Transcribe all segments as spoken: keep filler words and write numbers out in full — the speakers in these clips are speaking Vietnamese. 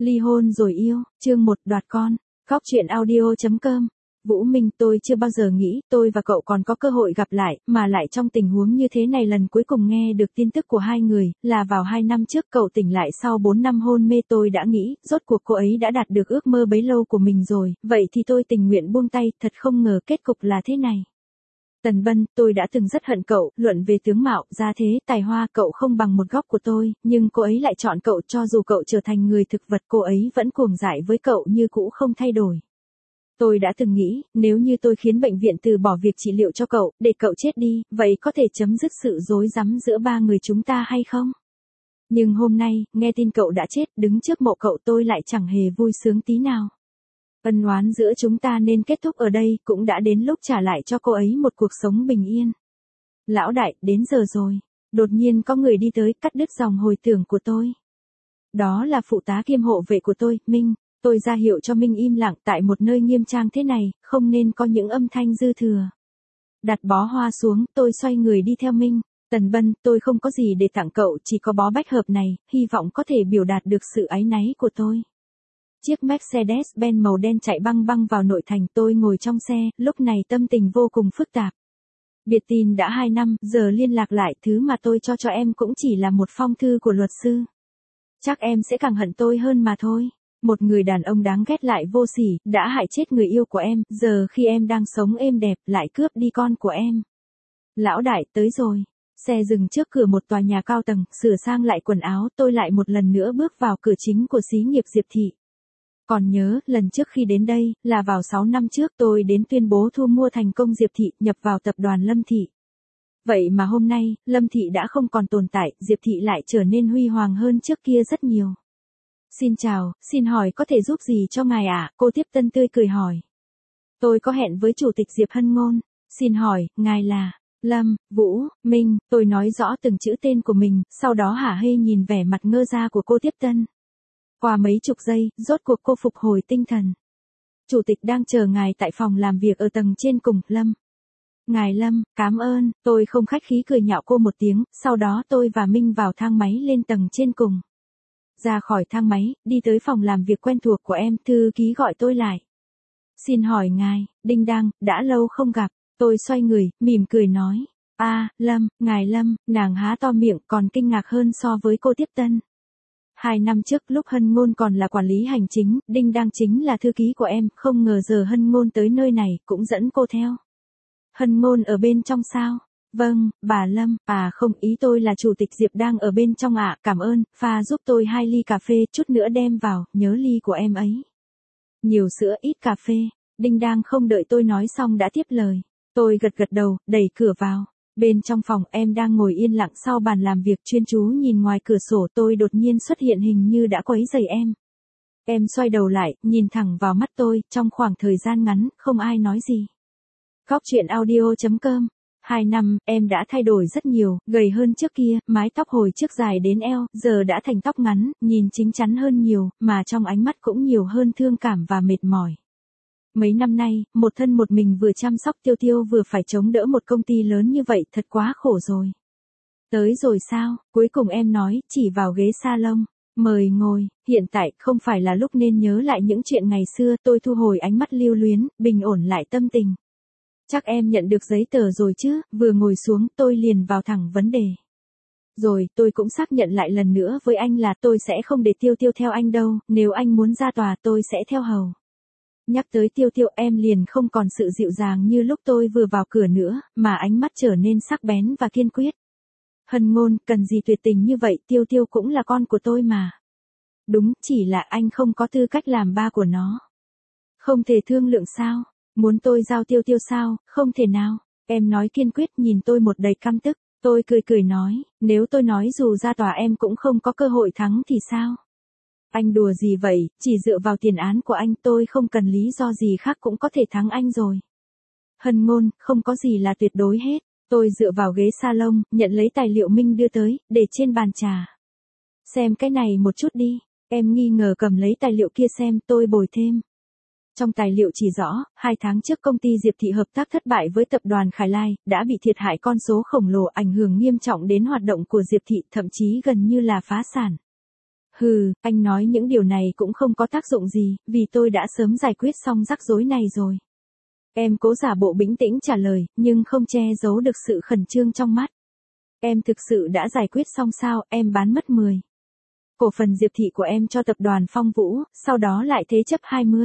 Ly hôn rồi yêu, chương một đoạt con. Góc truyện audio chấm com. Vũ Minh, tôi chưa bao giờ nghĩ tôi và cậu còn có cơ hội gặp lại, mà lại trong tình huống như thế này. Lần cuối cùng nghe được tin tức của hai người, là vào hai năm trước. Cậu tỉnh lại sau bốn năm hôn mê. Tôi đã nghĩ, rốt cuộc cô ấy đã đạt được ước mơ bấy lâu của mình rồi, vậy thì tôi tình nguyện buông tay. Thật không ngờ kết cục là thế này. Tần Bân, tôi đã từng rất hận cậu, luận về tướng mạo, gia thế, tài hoa, cậu không bằng một góc của tôi, nhưng cô ấy lại chọn cậu. Cho dù cậu trở thành người thực vật, cô ấy vẫn cuồng dại với cậu như cũ không thay đổi. Tôi đã từng nghĩ, nếu như tôi khiến bệnh viện từ bỏ việc trị liệu cho cậu, để cậu chết đi, vậy có thể chấm dứt sự rối rắm giữa ba người chúng ta hay không? Nhưng hôm nay, nghe tin cậu đã chết, đứng trước mộ cậu, tôi lại chẳng hề vui sướng tí nào. Ân oán giữa chúng ta nên kết thúc ở đây, cũng đã đến lúc trả lại cho cô ấy một cuộc sống bình yên. Lão đại, đến giờ rồi. Đột nhiên có người đi tới, cắt đứt dòng hồi tưởng của tôi. Đó là phụ tá kiêm hộ vệ của tôi, Minh. Tôi ra hiệu cho Minh im lặng. Tại một nơi nghiêm trang thế này, không nên có những âm thanh dư thừa. Đặt bó hoa xuống, tôi xoay người đi theo Minh. Tần Bân, tôi không có gì để tặng cậu, chỉ có bó bách hợp này, hy vọng có thể biểu đạt được sự áy náy của tôi. Chiếc Mercedes-Benz màu đen chạy băng băng vào nội thành. Tôi ngồi trong xe, lúc này tâm tình vô cùng phức tạp. Biệt tin đã hai năm, giờ liên lạc lại, thứ mà tôi cho cho em cũng chỉ là một phong thư của luật sư. Chắc em sẽ càng hận tôi hơn mà thôi. Một người đàn ông đáng ghét lại vô sỉ, đã hại chết người yêu của em, giờ khi em đang sống êm đẹp, lại cướp đi con của em. Lão đại, tới rồi. Xe dừng trước cửa một tòa nhà cao tầng, sửa sang lại quần áo, tôi lại một lần nữa bước vào cửa chính của xí nghiệp Diệp Thị. Còn nhớ, lần trước khi đến đây, là vào sáu năm trước. Tôi đến tuyên bố thu mua thành công Diệp Thị, nhập vào tập đoàn Lâm Thị. Vậy mà hôm nay, Lâm Thị đã không còn tồn tại, Diệp Thị lại trở nên huy hoàng hơn trước kia rất nhiều. Xin chào, xin hỏi có thể giúp gì cho ngài ạ? Cô tiếp tân tươi cười hỏi. Tôi có hẹn với chủ tịch Diệp Hân Ngôn. Xin hỏi, ngài là Lâm, Vũ, Minh. Tôi nói rõ từng chữ tên của mình, sau đó hả hê nhìn vẻ mặt ngơ ra của cô tiếp tân. Qua mấy chục giây, rốt cuộc cô phục hồi tinh thần. Chủ tịch đang chờ ngài tại phòng làm việc ở tầng trên cùng. Lâm. Ngài Lâm, cảm ơn. Tôi không khách khí cười nhạo cô một tiếng, sau đó tôi và Minh vào thang máy lên tầng trên cùng. Ra khỏi thang máy, đi tới phòng làm việc quen thuộc của em, thư ký gọi tôi lại. Xin hỏi ngài, Đinh Đang, đã lâu không gặp. Tôi xoay người, mỉm cười nói. A, à, Lâm, ngài Lâm. Nàng há to miệng, còn kinh ngạc hơn so với cô tiếp tân. Hai năm trước, lúc Hân Ngôn còn là quản lý hành chính, Đinh Đang chính là thư ký của em, không ngờ giờ Hân Ngôn tới nơi này, cũng dẫn cô theo. Hân Ngôn ở bên trong sao? Vâng, bà Lâm. À không, ý tôi là chủ tịch Diệp đang ở bên trong ạ. À, cảm ơn, pha giúp tôi hai ly cà phê, chút nữa đem vào, nhớ ly của em ấy. Nhiều sữa ít cà phê. Đinh Đang không đợi tôi nói xong đã tiếp lời. Tôi gật gật đầu, đẩy cửa vào. Bên trong phòng, em đang ngồi yên lặng sau bàn làm việc, chuyên chú nhìn ngoài cửa sổ. Tôi đột nhiên xuất hiện, hình như đã quấy rầy em. Em xoay đầu lại, nhìn thẳng vào mắt tôi. Trong khoảng thời gian ngắn, không ai nói gì. Góc truyện audio chấm com. Hai năm, em đã thay đổi rất nhiều, gầy hơn trước kia, mái tóc hồi trước dài đến eo, giờ đã thành tóc ngắn, nhìn chín chắn hơn nhiều, mà trong ánh mắt cũng nhiều hơn thương cảm và mệt mỏi. Mấy năm nay, một thân một mình vừa chăm sóc Tiêu Tiêu vừa phải chống đỡ một công ty lớn như vậy, thật quá khổ rồi. Tới rồi sao? Cuối cùng em nói, chỉ vào ghế salon. Mời ngồi, hiện tại không phải là lúc nên nhớ lại những chuyện ngày xưa. Tôi thu hồi ánh mắt lưu luyến, bình ổn lại tâm tình. Chắc em nhận được giấy tờ rồi chứ? Vừa ngồi xuống, tôi liền vào thẳng vấn đề. Rồi, tôi cũng xác nhận lại lần nữa với anh là tôi sẽ không để Tiêu Tiêu theo anh đâu, nếu anh muốn ra tòa tôi sẽ theo hầu. Nhắc tới Tiêu Tiêu, em liền không còn sự dịu dàng như lúc tôi vừa vào cửa nữa, mà ánh mắt trở nên sắc bén và kiên quyết. Hân Ngôn, cần gì tuyệt tình như vậy, Tiêu Tiêu cũng là con của tôi mà. Đúng, chỉ là anh không có tư cách làm ba của nó. Không thể thương lượng sao? Muốn tôi giao Tiêu Tiêu sao? Không thể nào. Em nói kiên quyết, nhìn tôi một đầy căm tức. Tôi cười cười nói, nếu tôi nói dù ra tòa em cũng không có cơ hội thắng thì sao? Anh đùa gì vậy, chỉ dựa vào tiền án của anh tôi không cần lý do gì khác cũng có thể thắng anh rồi. Hân Ngôn, không có gì là tuyệt đối hết. Tôi dựa vào ghế salon, nhận lấy tài liệu Minh đưa tới, để trên bàn trà. Xem cái này một chút đi. Em nghi ngờ cầm lấy tài liệu kia xem, tôi bồi thêm. Trong tài liệu chỉ rõ, hai tháng trước công ty Diệp Thị hợp tác thất bại với tập đoàn Khải Lai, đã bị thiệt hại con số khổng lồ, ảnh hưởng nghiêm trọng đến hoạt động của Diệp Thị, thậm chí gần như là phá sản. Hừ, anh nói những điều này cũng không có tác dụng gì, vì tôi đã sớm giải quyết xong rắc rối này rồi. Em cố giả bộ bình tĩnh trả lời, nhưng không che giấu được sự khẩn trương trong mắt. Em thực sự đã giải quyết xong sao, em bán mất mười. Cổ phần Diệp Thị của em cho tập đoàn Phong Vũ, sau đó lại thế chấp hai mươi.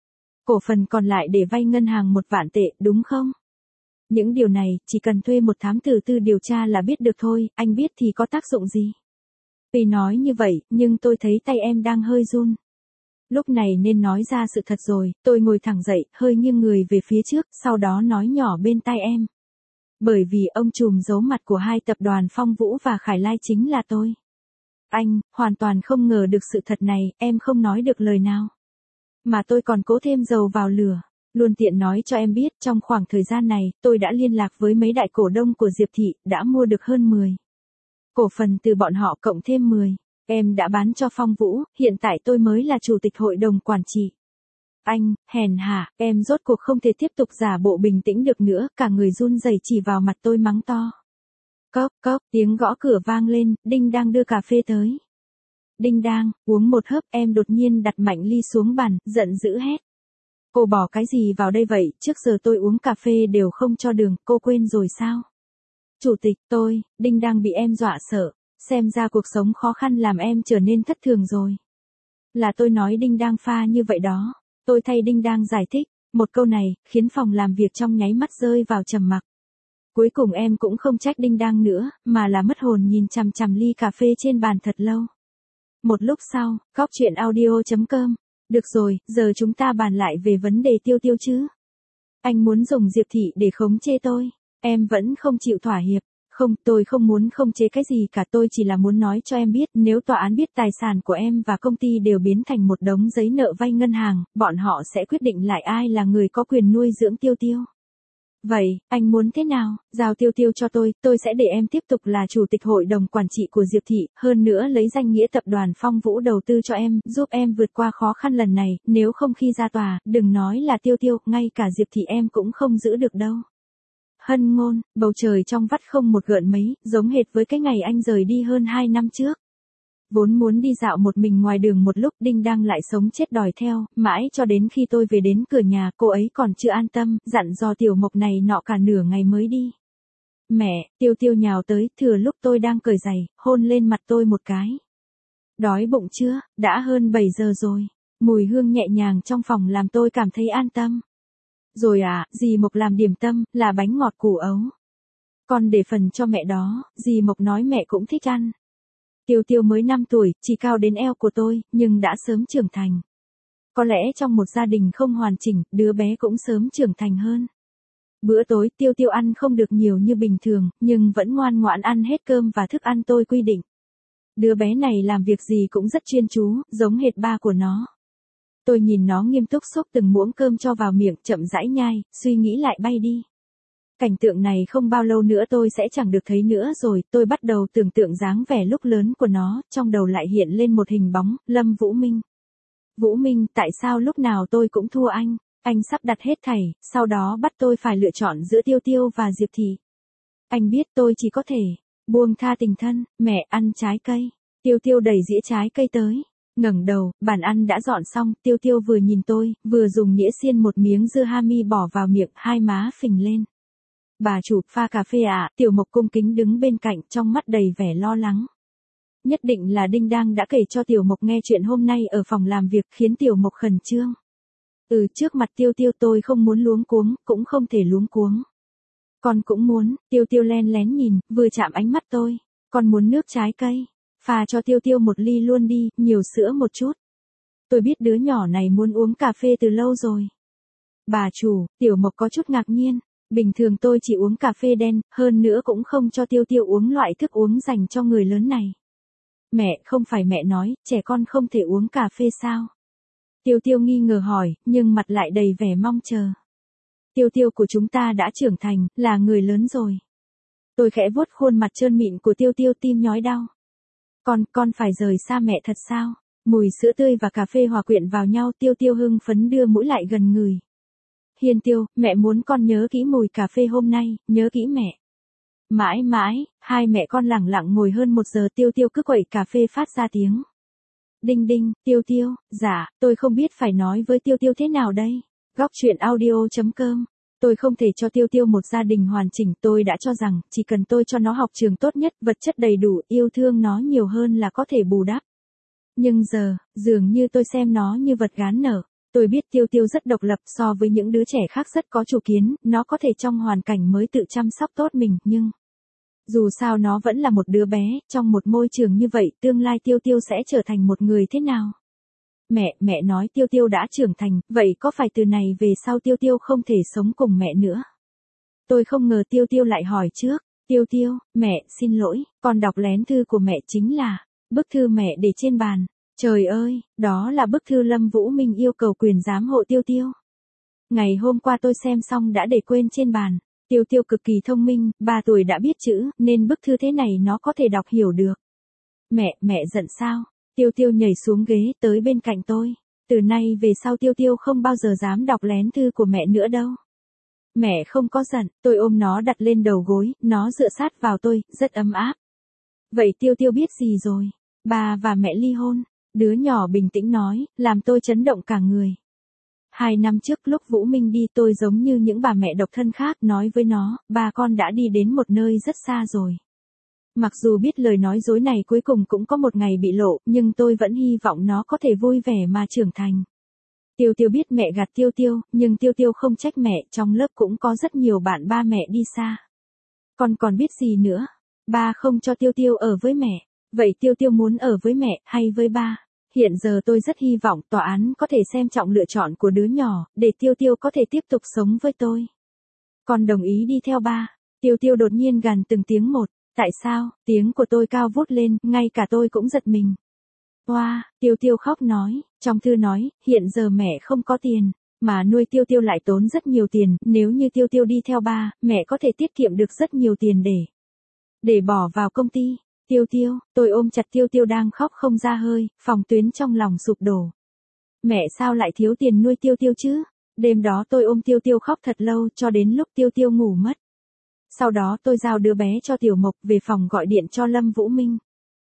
Cổ phần còn lại để vay ngân hàng một vạn tệ, đúng không? Những điều này, chỉ cần thuê một thám tử tư điều tra là biết được thôi, anh biết thì có tác dụng gì? Tuy nói như vậy, nhưng tôi thấy tay em đang hơi run. Lúc này nên nói ra sự thật rồi, tôi ngồi thẳng dậy, hơi nghiêng người về phía trước, sau đó nói nhỏ bên tai em. Bởi vì ông trùm giấu mặt của hai tập đoàn Phong Vũ và Khải Lai chính là tôi. Anh, hoàn toàn không ngờ được sự thật này, em không nói được lời nào. Mà tôi còn cố thêm dầu vào lửa. Luôn tiện nói cho em biết, trong khoảng thời gian này, tôi đã liên lạc với mấy đại cổ đông của Diệp Thị, đã mua được hơn mười. Cổ phần từ bọn họ cộng thêm mười. Em đã bán cho Phong Vũ, hiện tại tôi mới là chủ tịch hội đồng quản trị. Anh, hèn hạ, em rốt cuộc không thể tiếp tục giả bộ bình tĩnh được nữa, cả người run rẩy chỉ vào mặt tôi mắng to. Cốc, cốc, tiếng gõ cửa vang lên, Đinh đang đưa cà phê tới. Đinh đang, uống một hớp, em đột nhiên đặt mạnh ly xuống bàn, giận dữ hét. Cô bỏ cái gì vào đây vậy, trước giờ tôi uống cà phê đều không cho đường, cô quên rồi sao? Chủ tịch, tôi, Đinh đang bị em dọa sợ, xem ra cuộc sống khó khăn làm em trở nên thất thường rồi. Là tôi nói Đinh đang pha như vậy đó, tôi thay Đinh đang giải thích, một câu này, khiến phòng làm việc trong nháy mắt rơi vào trầm mặc. Cuối cùng em cũng không trách Đinh đang nữa, mà là mất hồn nhìn chằm chằm ly cà phê trên bàn thật lâu. Một lúc sau, góc chuyện audio chấm com. Được rồi, giờ chúng ta bàn lại về vấn đề Tiêu Tiêu chứ. Anh muốn dùng Diệp Thị để khống chế tôi. Em vẫn không chịu thỏa hiệp. Không, tôi không muốn khống chế cái gì cả, tôi chỉ là muốn nói cho em biết, nếu tòa án biết tài sản của em và công ty đều biến thành một đống giấy nợ vay ngân hàng, bọn họ sẽ quyết định lại ai là người có quyền nuôi dưỡng Tiêu Tiêu. Vậy, anh muốn thế nào? Giao Tiêu Tiêu cho tôi, tôi sẽ để em tiếp tục là chủ tịch hội đồng quản trị của Diệp Thị, hơn nữa lấy danh nghĩa tập đoàn Phong Vũ đầu tư cho em, giúp em vượt qua khó khăn lần này, nếu không khi ra tòa, đừng nói là Tiêu Tiêu, ngay cả Diệp Thị em cũng không giữ được đâu. Hân ngôn, bầu trời trong vắt không một gợn mấy, giống hệt với cái ngày anh rời đi hơn hai năm trước. Vốn muốn đi dạo một mình ngoài đường một lúc, Đinh đang lại sống chết đòi theo, mãi cho đến khi tôi về đến cửa nhà, cô ấy còn chưa an tâm, dặn dò Tiểu Mộc này nọ cả nửa ngày mới đi. Mẹ, Tiêu Tiêu nhào tới, thừa lúc tôi đang cởi giày, hôn lên mặt tôi một cái. Đói bụng chưa, đã hơn bảy giờ rồi. Mùi hương nhẹ nhàng trong phòng làm tôi cảm thấy an tâm. Rồi à, dì Mộc làm điểm tâm, là bánh ngọt củ ấu. Con để phần cho mẹ đó, dì Mộc nói mẹ cũng thích ăn. Tiêu Tiêu mới năm tuổi, chỉ cao đến eo của tôi, nhưng đã sớm trưởng thành. Có lẽ trong một gia đình không hoàn chỉnh, đứa bé cũng sớm trưởng thành hơn. Bữa tối Tiêu Tiêu ăn không được nhiều như bình thường, nhưng vẫn ngoan ngoãn ăn hết cơm và thức ăn tôi quy định. Đứa bé này làm việc gì cũng rất chuyên chú, giống hệt ba của nó. Tôi nhìn nó nghiêm túc xúc từng muỗng cơm cho vào miệng, chậm rãi nhai, suy nghĩ lại bay đi. Cảnh tượng này không bao lâu nữa tôi sẽ chẳng được thấy nữa rồi, tôi bắt đầu tưởng tượng dáng vẻ lúc lớn của nó, trong đầu lại hiện lên một hình bóng, Lâm Vũ Minh. Vũ Minh, tại sao lúc nào tôi cũng thua anh? Anh sắp đặt hết thảy, sau đó bắt tôi phải lựa chọn giữa Tiêu Tiêu và Diệp Thị. Anh biết tôi chỉ có thể buông tha tình thân, mẹ ăn trái cây. Tiêu Tiêu đẩy dĩa trái cây tới. Ngẩng đầu, bàn ăn đã dọn xong, Tiêu Tiêu vừa nhìn tôi, vừa dùng đĩa xiên một miếng dưa hami bỏ vào miệng, hai má phình lên. Bà chủ, pha cà phê à, Tiểu Mộc cung kính đứng bên cạnh, trong mắt đầy vẻ lo lắng. Nhất định là Đinh đang đã kể cho Tiểu Mộc nghe chuyện hôm nay ở phòng làm việc, khiến Tiểu Mộc khẩn trương. Ừ, trước mặt Tiêu Tiêu tôi không muốn luống cuống, cũng không thể luống cuống. Con cũng muốn, Tiêu Tiêu len lén nhìn, vừa chạm ánh mắt tôi. Con muốn nước trái cây. Pha cho Tiêu Tiêu một ly luôn đi, nhiều sữa một chút. Tôi biết đứa nhỏ này muốn uống cà phê từ lâu rồi. Bà chủ, Tiểu Mộc có chút ngạc nhiên. Bình thường tôi chỉ uống cà phê đen, hơn nữa cũng không cho Tiêu Tiêu uống loại thức uống dành cho người lớn này. Mẹ, không phải mẹ nói, trẻ con không thể uống cà phê sao? Tiêu Tiêu nghi ngờ hỏi, nhưng mặt lại đầy vẻ mong chờ. Tiêu Tiêu của chúng ta đã trưởng thành, là người lớn rồi. Tôi khẽ vuốt khuôn mặt trơn mịn của Tiêu Tiêu, tim nhói đau. Con, con phải rời xa mẹ thật sao? Mùi sữa tươi và cà phê hòa quyện vào nhau, Tiêu Tiêu hưng phấn đưa mũi lại gần người. Hiên Tiêu, mẹ muốn con nhớ kỹ mùi cà phê hôm nay, nhớ kỹ mẹ. Mãi mãi, hai mẹ con lẳng lặng ngồi hơn một giờ, Tiêu Tiêu cứ quậy cà phê phát ra tiếng. Đinh đinh, Tiêu Tiêu, dạ, tôi không biết phải nói với Tiêu Tiêu thế nào đây. Góc truyện audio.com. Tôi không thể cho Tiêu Tiêu một gia đình hoàn chỉnh, tôi đã cho rằng, chỉ cần tôi cho nó học trường tốt nhất, vật chất đầy đủ, yêu thương nó nhiều hơn là có thể bù đắp. Nhưng giờ, dường như tôi xem nó như vật gán nợ. Tôi biết Tiêu Tiêu rất độc lập so với những đứa trẻ khác rất có chủ kiến, nó có thể trong hoàn cảnh mới tự chăm sóc tốt mình, nhưng... Dù sao nó vẫn là một đứa bé, trong một môi trường như vậy, tương lai Tiêu Tiêu sẽ trở thành một người thế nào? Mẹ, mẹ nói Tiêu Tiêu đã trưởng thành, vậy có phải từ này về sau Tiêu Tiêu không thể sống cùng mẹ nữa? Tôi không ngờ Tiêu Tiêu lại hỏi trước. Tiêu Tiêu, mẹ, xin lỗi, con đọc lén thư của mẹ chính là, bức thư mẹ để trên bàn. Trời ơi, đó là bức thư Lâm Vũ Minh yêu cầu quyền giám hộ Tiêu Tiêu. Ngày hôm qua tôi xem xong đã để quên trên bàn. Tiêu Tiêu cực kỳ thông minh, ba tuổi đã biết chữ, nên bức thư thế này nó có thể đọc hiểu được. Mẹ, mẹ giận sao? Tiêu Tiêu nhảy xuống ghế tới bên cạnh tôi. Từ nay về sau Tiêu Tiêu không bao giờ dám đọc lén thư của mẹ nữa đâu. Mẹ không có giận, tôi ôm nó đặt lên đầu gối, nó dựa sát vào tôi, rất ấm áp. Vậy Tiêu Tiêu biết gì rồi? Ba và mẹ ly hôn. Đứa nhỏ bình tĩnh nói, làm tôi chấn động cả người. Hai năm trước lúc Vũ Minh đi tôi giống như những bà mẹ độc thân khác nói với nó, ba con đã đi đến một nơi rất xa rồi. Mặc dù biết lời nói dối này cuối cùng cũng có một ngày bị lộ, nhưng tôi vẫn hy vọng nó có thể vui vẻ mà trưởng thành. Tiêu Tiêu biết mẹ gạt Tiêu Tiêu, nhưng Tiêu Tiêu không trách mẹ, trong lớp cũng có rất nhiều bạn ba mẹ đi xa. Con còn biết gì nữa? Ba không cho Tiêu Tiêu ở với mẹ. Vậy Tiêu Tiêu muốn ở với mẹ hay với ba? Hiện giờ tôi rất hy vọng tòa án có thể xem trọng lựa chọn của đứa nhỏ, để Tiêu Tiêu có thể tiếp tục sống với tôi. Con đồng ý đi theo ba. Tiêu Tiêu đột nhiên gằn từng tiếng một. Tại sao? Tiếng của tôi cao vút lên, ngay cả tôi cũng giật mình. Oa, wow, Tiêu Tiêu khóc nói, trong thư nói, hiện giờ mẹ không có tiền, mà nuôi Tiêu Tiêu lại tốn rất nhiều tiền, nếu như Tiêu Tiêu đi theo ba, mẹ có thể tiết kiệm được rất nhiều tiền để, để bỏ vào công ty. Tiêu Tiêu, tôi ôm chặt Tiêu Tiêu đang khóc không ra hơi, phòng tuyến trong lòng sụp đổ. Mẹ sao lại thiếu tiền nuôi Tiêu Tiêu chứ? Đêm đó tôi ôm Tiêu Tiêu khóc thật lâu cho đến lúc Tiêu Tiêu ngủ mất. Sau đó tôi giao đứa bé cho Tiểu Mộc về phòng gọi điện cho Lâm Vũ Minh.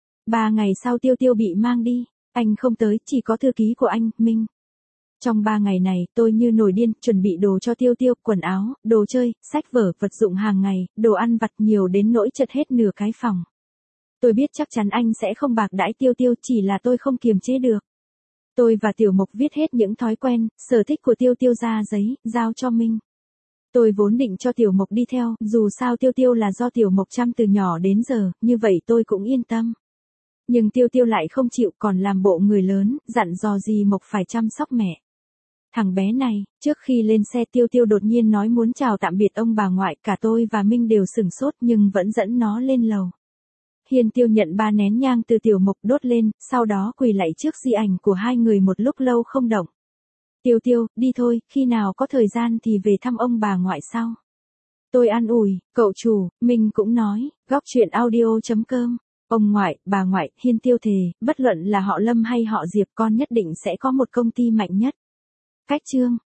Ba ngày sau Tiêu Tiêu bị mang đi, anh không tới, chỉ có thư ký của anh, Minh. Trong ba ngày này, tôi như nổi điên, chuẩn bị đồ cho Tiêu Tiêu, quần áo, đồ chơi, sách vở, vật dụng hàng ngày, đồ ăn vặt nhiều đến nỗi chật hết nửa cái phòng. Tôi biết chắc chắn anh sẽ không bạc đãi Tiêu Tiêu, chỉ là tôi không kiềm chế được. Tôi và Tiểu Mộc viết hết những thói quen, sở thích của Tiêu Tiêu ra giấy, giao cho Minh. Tôi vốn định cho Tiểu Mộc đi theo, dù sao Tiêu Tiêu là do Tiểu Mộc chăm từ nhỏ đến giờ, như vậy tôi cũng yên tâm. Nhưng Tiêu Tiêu lại không chịu, còn làm bộ người lớn, dặn dò gì Mộc phải chăm sóc mẹ. Thằng bé này, trước khi lên xe Tiêu Tiêu đột nhiên nói muốn chào tạm biệt ông bà ngoại, cả tôi và Minh đều sửng sốt nhưng vẫn dẫn nó lên lầu. Hiên Tiêu nhận ba nén nhang từ Tiểu Mộc đốt lên, sau đó quỳ lạy trước di ảnh của hai người một lúc lâu không động. Tiêu Tiêu, đi thôi, khi nào có thời gian thì về thăm ông bà ngoại sau. Tôi an ủi, cậu chủ, Minh cũng nói, góc truyện audio.com. Ông ngoại, bà ngoại, Hiên Tiêu thề, bất luận là họ Lâm hay họ Diệp con nhất định sẽ có một công ty mạnh nhất. Cách chương.